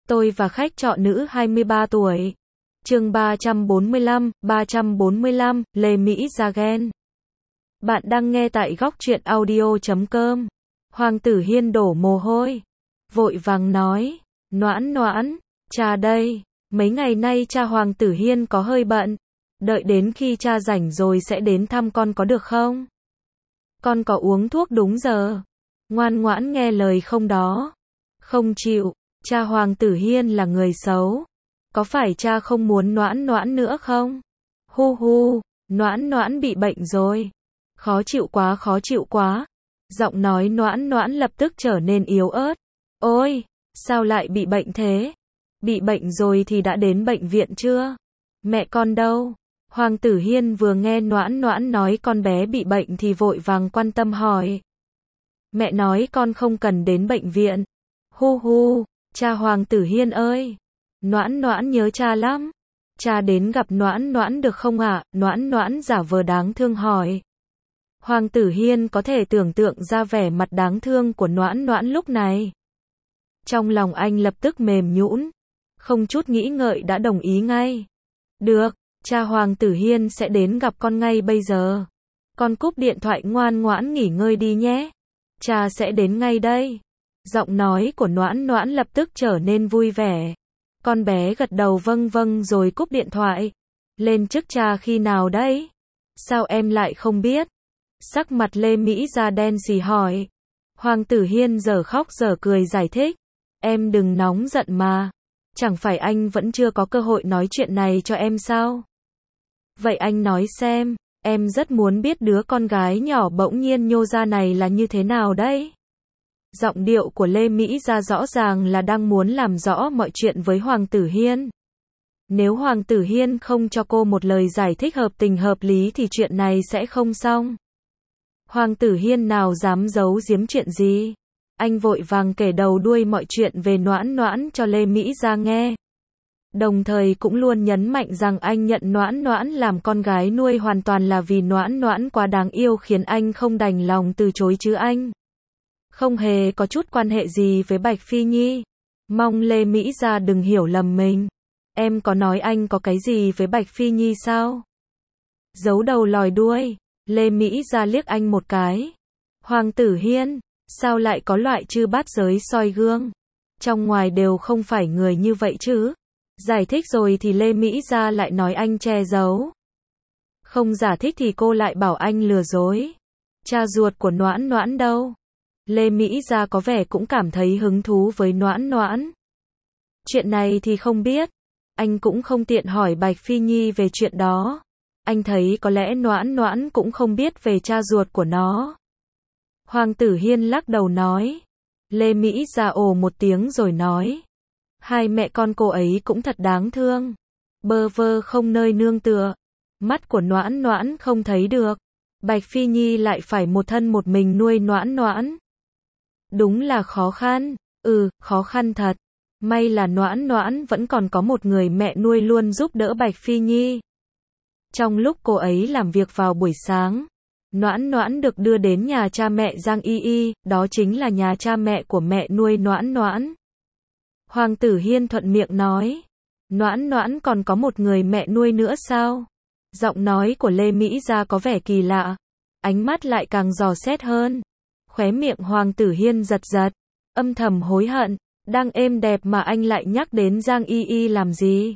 Tôi và khách trọ nữ 23 tuổi. Chương 345, Lê Mỹ Gia ghen. Bạn đang nghe tại góc truyện audio.com. Hoàng Tử Hiên đổ mồ hôi, vội vàng nói, Noãn Noãn, cha đây. Mấy ngày nay cha Hoàng Tử Hiên có hơi bận, đợi đến khi cha rảnh rồi sẽ đến thăm con có được không? Con có uống thuốc đúng giờ, ngoan ngoãn nghe lời không đó? Không chịu, cha Hoàng Tử Hiên là người xấu. Có phải cha không muốn Noãn Noãn nữa không? Hu hu, Noãn Noãn bị bệnh rồi. Khó chịu quá. Giọng nói Noãn Noãn lập tức trở nên yếu ớt. Ôi, sao lại bị bệnh thế? Bị bệnh rồi thì đã đến bệnh viện chưa? Mẹ con đâu? Hoàng Tử Hiên vừa nghe Noãn Noãn nói con bé bị bệnh thì vội vàng quan tâm hỏi. Mẹ nói con không cần đến bệnh viện. Hu hu, cha Hoàng Tử Hiên ơi, Noãn Noãn nhớ cha lắm. Cha đến gặp Noãn Noãn được không ạ? Noãn Noãn giả vờ đáng thương hỏi. Hoàng Tử Hiên có thể tưởng tượng ra vẻ mặt đáng thương của Noãn Noãn lúc này. Trong lòng anh lập tức mềm nhũn, không chút nghĩ ngợi đã đồng ý ngay. Được, cha Hoàng Tử Hiên sẽ đến gặp con ngay bây giờ. Con cúp điện thoại ngoan ngoãn nghỉ ngơi đi nhé. Cha sẽ đến ngay đây. Giọng nói của Noãn Noãn lập tức trở nên vui vẻ. Con bé gật đầu vâng vâng rồi cúp điện thoại. Lên chức cha khi nào đấy? Sao em lại không biết? Sắc mặt Lê Mỹ Gia đen xì hỏi. Hoàng Tử Hiên giờ khóc giờ cười giải thích. Em đừng nóng giận mà. Chẳng phải anh vẫn chưa có cơ hội nói chuyện này cho em sao? Vậy anh nói xem, em rất muốn biết đứa con gái nhỏ bỗng nhiên nhô ra này là như thế nào đấy? Giọng điệu của Lê Mỹ Gia rõ ràng là đang muốn làm rõ mọi chuyện với Hoàng Tử Hiên. Nếu Hoàng Tử Hiên không cho cô một lời giải thích hợp tình hợp lý thì chuyện này sẽ không xong. Hoàng Tử Hiên nào dám giấu giếm chuyện gì? Anh vội vàng kể đầu đuôi mọi chuyện về Noãn Noãn cho Lê Mỹ Gia nghe. Đồng thời cũng luôn nhấn mạnh rằng anh nhận Noãn Noãn làm con gái nuôi hoàn toàn là vì Noãn Noãn quá đáng yêu khiến anh không đành lòng từ chối chứ anh không hề có chút quan hệ gì với Bạch Phi Nhi. Mong Lê Mỹ Gia đừng hiểu lầm mình. Em có nói anh có cái gì với Bạch Phi Nhi sao? Giấu đầu lòi đuôi, Lê Mỹ Gia liếc anh một cái. Hoàng Tử Hiên, sao lại có loại chư bát giới soi gương? Trong ngoài đều không phải người như vậy chứ? Giải thích rồi thì Lê Mỹ Gia lại nói anh che giấu. Không giải thích thì cô lại bảo anh lừa dối. Cha ruột của Noãn Noãn đâu? Lê Mỹ Gia có vẻ cũng cảm thấy hứng thú với Noãn Noãn. Chuyện này thì không biết. Anh cũng không tiện hỏi Bạch Phi Nhi về chuyện đó. Anh thấy có lẽ Noãn Noãn cũng không biết về cha ruột của nó. Hoàng Tử Hiên lắc đầu nói. Lê Mỹ Gia ồ một tiếng rồi nói. Hai mẹ con cô ấy cũng thật đáng thương. Bơ vơ không nơi nương tựa. Mắt của Noãn Noãn không thấy được. Bạch Phi Nhi lại phải một thân một mình nuôi Noãn Noãn. Đúng là khó khăn. Khó khăn thật. May là Noãn Noãn vẫn còn có một người mẹ nuôi luôn giúp đỡ Bạch Phi Nhi. Trong lúc cô ấy làm việc vào buổi sáng, Noãn Noãn được đưa đến nhà cha mẹ Giang Y Y, đó chính là nhà cha mẹ của mẹ nuôi Noãn Noãn. Hoàng Tử Hiên thuận miệng nói, Noãn Noãn còn có một người mẹ nuôi nữa sao? Giọng nói của Lê Mỹ Gia có vẻ kỳ lạ, ánh mắt lại càng dò xét hơn. Khóe miệng Hoàng Tử Hiên giật giật, âm thầm hối hận, đang êm đẹp mà anh lại nhắc đến Giang Y Y làm gì?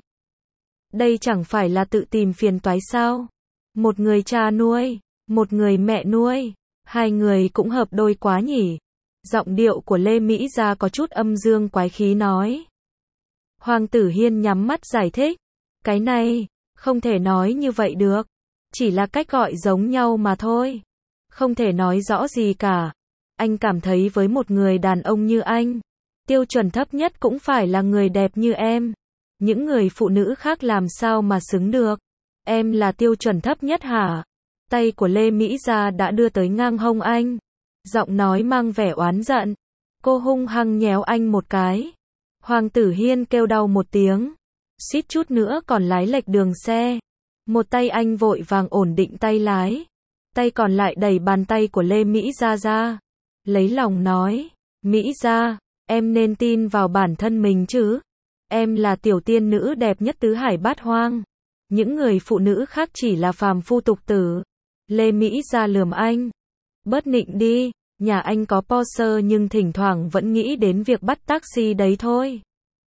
Đây chẳng phải là tự tìm phiền toái sao? Một người cha nuôi, một người mẹ nuôi, hai người cũng hợp đôi quá nhỉ? Giọng điệu của Lê Mỹ Gia có chút âm dương quái khí nói. Hoàng Tử Hiên nhắm mắt giải thích. Cái này, không thể nói như vậy được. Chỉ là cách gọi giống nhau mà thôi. Không thể nói rõ gì cả. Anh cảm thấy với một người đàn ông như anh, tiêu chuẩn thấp nhất cũng phải là người đẹp như em. Những người phụ nữ khác làm sao mà xứng được. Em là tiêu chuẩn thấp nhất hả? Tay của Lê Mỹ Gia đã đưa tới ngang hông anh. Giọng nói mang vẻ oán giận. Cô hung hăng nhéo anh một cái. Hoàng Tử Hiên kêu đau một tiếng. Suýt chút nữa còn lái lệch đường xe. Một tay anh vội vàng ổn định tay lái. Tay còn lại đẩy bàn tay của Lê Mỹ Gia ra. Lấy lòng nói. Mỹ Gia, em nên tin vào bản thân mình chứ. Em là tiểu tiên nữ đẹp nhất tứ hải bát hoang. Những người phụ nữ khác chỉ là phàm phu tục tử. Lê Mỹ Gia lườm anh. Bớt nịnh đi, nhà anh có Porsche nhưng thỉnh thoảng vẫn nghĩ đến việc bắt taxi đấy thôi.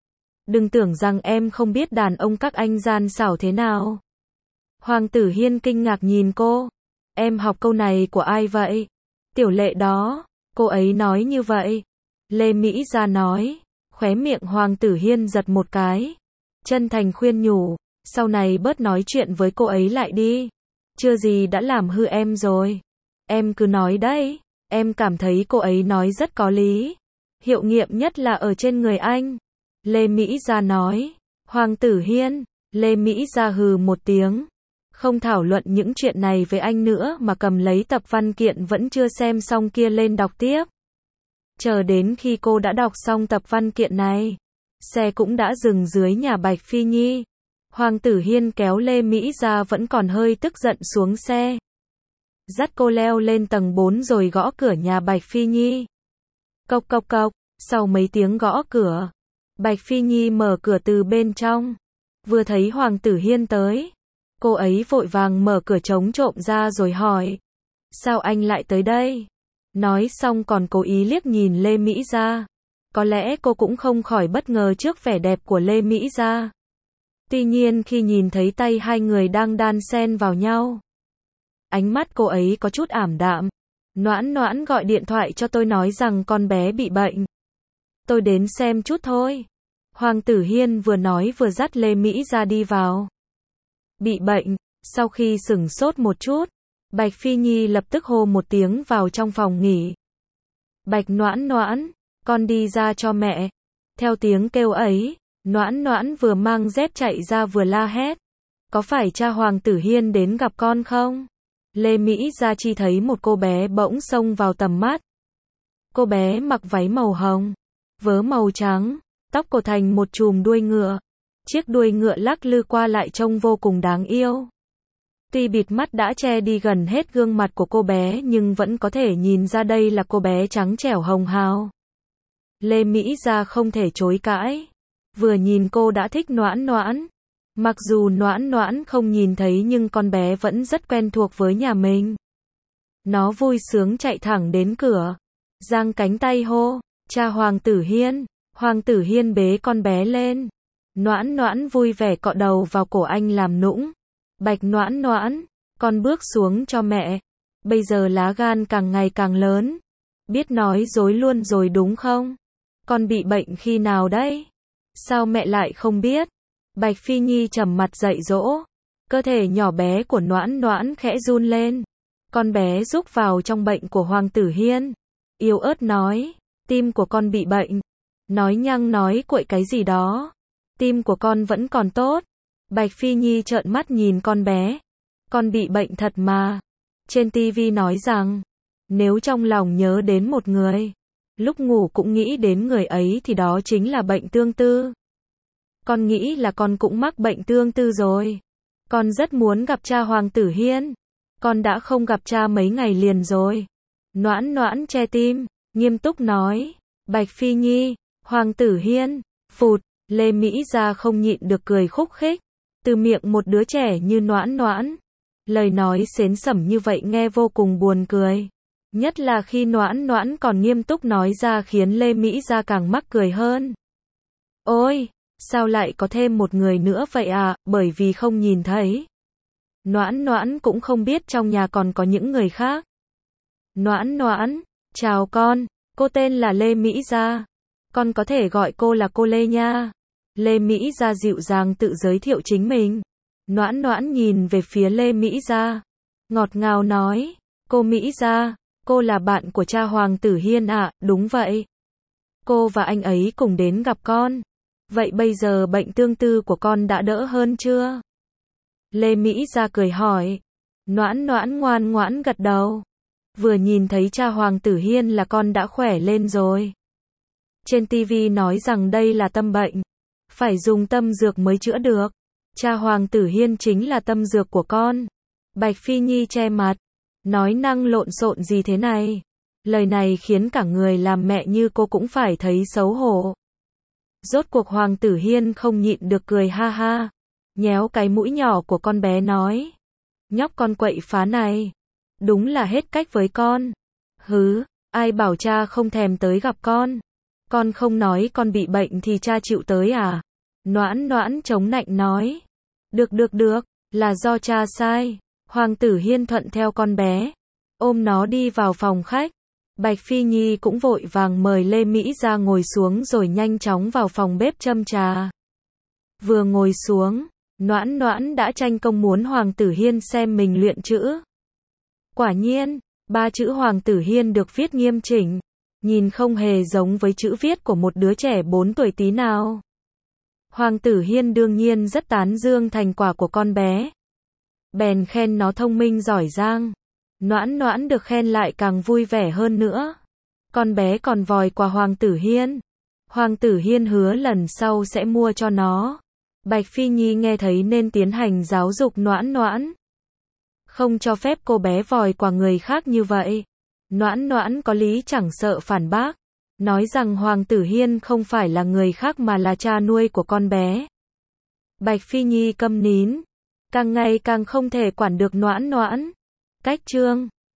Đừng tưởng rằng em không biết đàn ông các anh gian xảo thế nào. Hoàng Tử Hiên kinh ngạc nhìn cô. Em học câu này của ai vậy? Tiểu Lệ đó, cô ấy nói như vậy. Lê Mỹ Gia nói. Khóe miệng Hoàng Tử Hiên giật một cái. Chân thành khuyên nhủ, sau này bớt nói chuyện với cô ấy lại đi. Chưa gì đã làm hư em rồi. Em cứ nói đấy, em cảm thấy cô ấy nói rất có lý. Hiệu nghiệm nhất là ở trên người anh. Lê Mỹ Gia nói. Hoàng Tử Hiên, Lê Mỹ Gia hừ một tiếng. Không thảo luận những chuyện này với anh nữa mà cầm lấy tập văn kiện vẫn chưa xem xong kia lên đọc tiếp. Chờ đến khi cô đã đọc xong tập văn kiện này, xe cũng đã dừng dưới nhà Bạch Phi Nhi. Hoàng Tử Hiên kéo Lê Mỹ Gia vẫn còn hơi tức giận xuống xe. Dắt cô leo lên tầng 4 rồi gõ cửa nhà Bạch Phi Nhi. Cộc cộc cộc, sau mấy tiếng gõ cửa, Bạch Phi Nhi mở cửa từ bên trong. Vừa thấy Hoàng Tử Hiên tới, cô ấy vội vàng mở cửa trống trộm ra rồi hỏi. Sao anh lại tới đây? Nói xong còn cố ý liếc nhìn Lê Mỹ Gia. Có lẽ cô cũng không khỏi bất ngờ trước vẻ đẹp của Lê Mỹ Gia. Tuy nhiên khi nhìn thấy tay hai người đang đan xen vào nhau, ánh mắt cô ấy có chút ảm đạm. Noãn Noãn gọi điện thoại cho tôi nói rằng con bé bị bệnh. Tôi đến xem chút thôi. Hoàng Tử Hiên vừa nói vừa dắt Lê Mỹ Gia đi vào. Bị bệnh, sau khi sửng sốt một chút, Bạch Phi Nhi lập tức hô một tiếng vào trong phòng nghỉ. Bạch Noãn Noãn, con đi ra cho mẹ. Theo tiếng kêu ấy, Noãn Noãn vừa mang dép chạy ra vừa la hét. Có phải cha Hoàng Tử Hiên đến gặp con không? Lê Mỹ Gia chỉ thấy một cô bé bỗng xông vào tầm mắt. Cô bé mặc váy màu hồng, vớ màu trắng, tóc cột thành một chùm đuôi ngựa. Chiếc đuôi ngựa lắc lư qua lại trông vô cùng đáng yêu. Tuy bịt mắt đã che đi gần hết gương mặt của cô bé nhưng vẫn có thể nhìn ra đây là cô bé trắng trẻo hồng hào. Lê Mỹ Gia không thể chối cãi. Vừa nhìn cô đã thích Noãn Noãn. Mặc dù Noãn Noãn không nhìn thấy nhưng con bé vẫn rất quen thuộc với nhà mình. Nó vui sướng chạy thẳng đến cửa. Giang cánh tay hô, cha Hoàng Tử Hiên. Hoàng Tử Hiên bế con bé lên. Noãn Noãn vui vẻ cọ đầu vào cổ anh làm nũng. Bạch Noãn Noãn, con bước xuống cho mẹ. Bây giờ lá gan càng ngày càng lớn. Biết nói dối luôn rồi đúng không? Con bị bệnh khi nào đấy? Sao mẹ lại không biết? Bạch Phi Nhi trầm mặt dạy dỗ. Cơ thể nhỏ bé của Noãn Noãn khẽ run lên. Con bé rúc vào trong bệnh của Hoàng Tử Hiên. Yếu ớt nói, tim của con bị bệnh. Nói nhăng nói cuội cái gì đó. Tim của con vẫn còn tốt. Bạch Phi Nhi trợn mắt nhìn con bé. Con bị bệnh thật mà. Trên TV nói rằng, nếu trong lòng nhớ đến một người, lúc ngủ cũng nghĩ đến người ấy thì đó chính là bệnh tương tư. Con nghĩ là con cũng mắc bệnh tương tư rồi. Con rất muốn gặp cha Hoàng Tử Hiên. Con đã không gặp cha mấy ngày liền rồi. Noãn Noãn che tim, nghiêm túc nói. Bạch Phi Nhi, Hoàng Tử Hiên, phụt, Lê Mỹ Gia không nhịn được cười khúc khích. Từ miệng một đứa trẻ như Noãn Noãn. Lời nói xến xẩm như vậy nghe vô cùng buồn cười. Nhất là khi Noãn Noãn còn nghiêm túc nói ra khiến Lê Mỹ Gia càng mắc cười hơn. Ôi, sao lại có thêm một người nữa vậy à, bởi vì không nhìn thấy. Noãn Noãn cũng không biết trong nhà còn có những người khác. Noãn Noãn, chào con, cô tên là Lê Mỹ Gia. Con có thể gọi cô là cô Lê nha. Lê Mỹ Gia dịu dàng tự giới thiệu chính mình. Noãn Noãn nhìn về phía Lê Mỹ Gia. Ngọt ngào nói, cô Mỹ Gia, cô là bạn của cha Hoàng Tử Hiên ạ, đúng vậy. Cô và anh ấy cùng đến gặp con. Vậy bây giờ bệnh tương tư của con đã đỡ hơn chưa? Lê Mỹ Gia cười hỏi. Noãn Noãn ngoan ngoãn gật đầu. Vừa nhìn thấy cha Hoàng Tử Hiên là con đã khỏe lên rồi. Trên TV nói rằng đây là tâm bệnh. Phải dùng tâm dược mới chữa được. Cha Hoàng Tử Hiên chính là tâm dược của con. Bạch Phi Nhi che mặt. Nói năng lộn xộn gì thế này? Lời này khiến cả người làm mẹ như cô cũng phải thấy xấu hổ. Rốt cuộc Hoàng Tử Hiên không nhịn được cười ha ha, nhéo cái mũi nhỏ của con bé nói. Nhóc con quậy phá này, đúng là hết cách với con. Hứ, ai bảo cha không thèm tới gặp con không nói con bị bệnh thì cha chịu tới à? Noãn Noãn chống nạnh nói. Được, là do cha sai. Hoàng Tử Hiên thuận theo con bé, ôm nó đi vào phòng khách. Bạch Phi Nhi cũng vội vàng mời Lê Mỹ ra ngồi xuống rồi nhanh chóng vào phòng bếp châm trà. Vừa ngồi xuống, Noãn Noãn đã tranh công muốn Hoàng Tử Hiên xem mình luyện chữ. Quả nhiên, 3 chữ Hoàng Tử Hiên được viết nghiêm chỉnh, nhìn không hề giống với chữ viết của một đứa trẻ 4 tuổi tí nào. Hoàng Tử Hiên đương nhiên rất tán dương thành quả của con bé, bèn khen nó thông minh giỏi giang. Noãn Noãn được khen lại càng vui vẻ hơn nữa. Con bé còn vòi quà Hoàng Tử Hiên. Hoàng Tử Hiên hứa lần sau sẽ mua cho nó. Bạch Phi Nhi nghe thấy nên tiến hành giáo dục Noãn Noãn, không cho phép cô bé vòi quà người khác như vậy. Noãn Noãn có lý chẳng sợ phản bác, nói rằng Hoàng Tử Hiên không phải là người khác mà là cha nuôi của con bé. Bạch Phi Nhi câm nín, càng ngày càng không thể quản được Noãn Noãn. Cách chương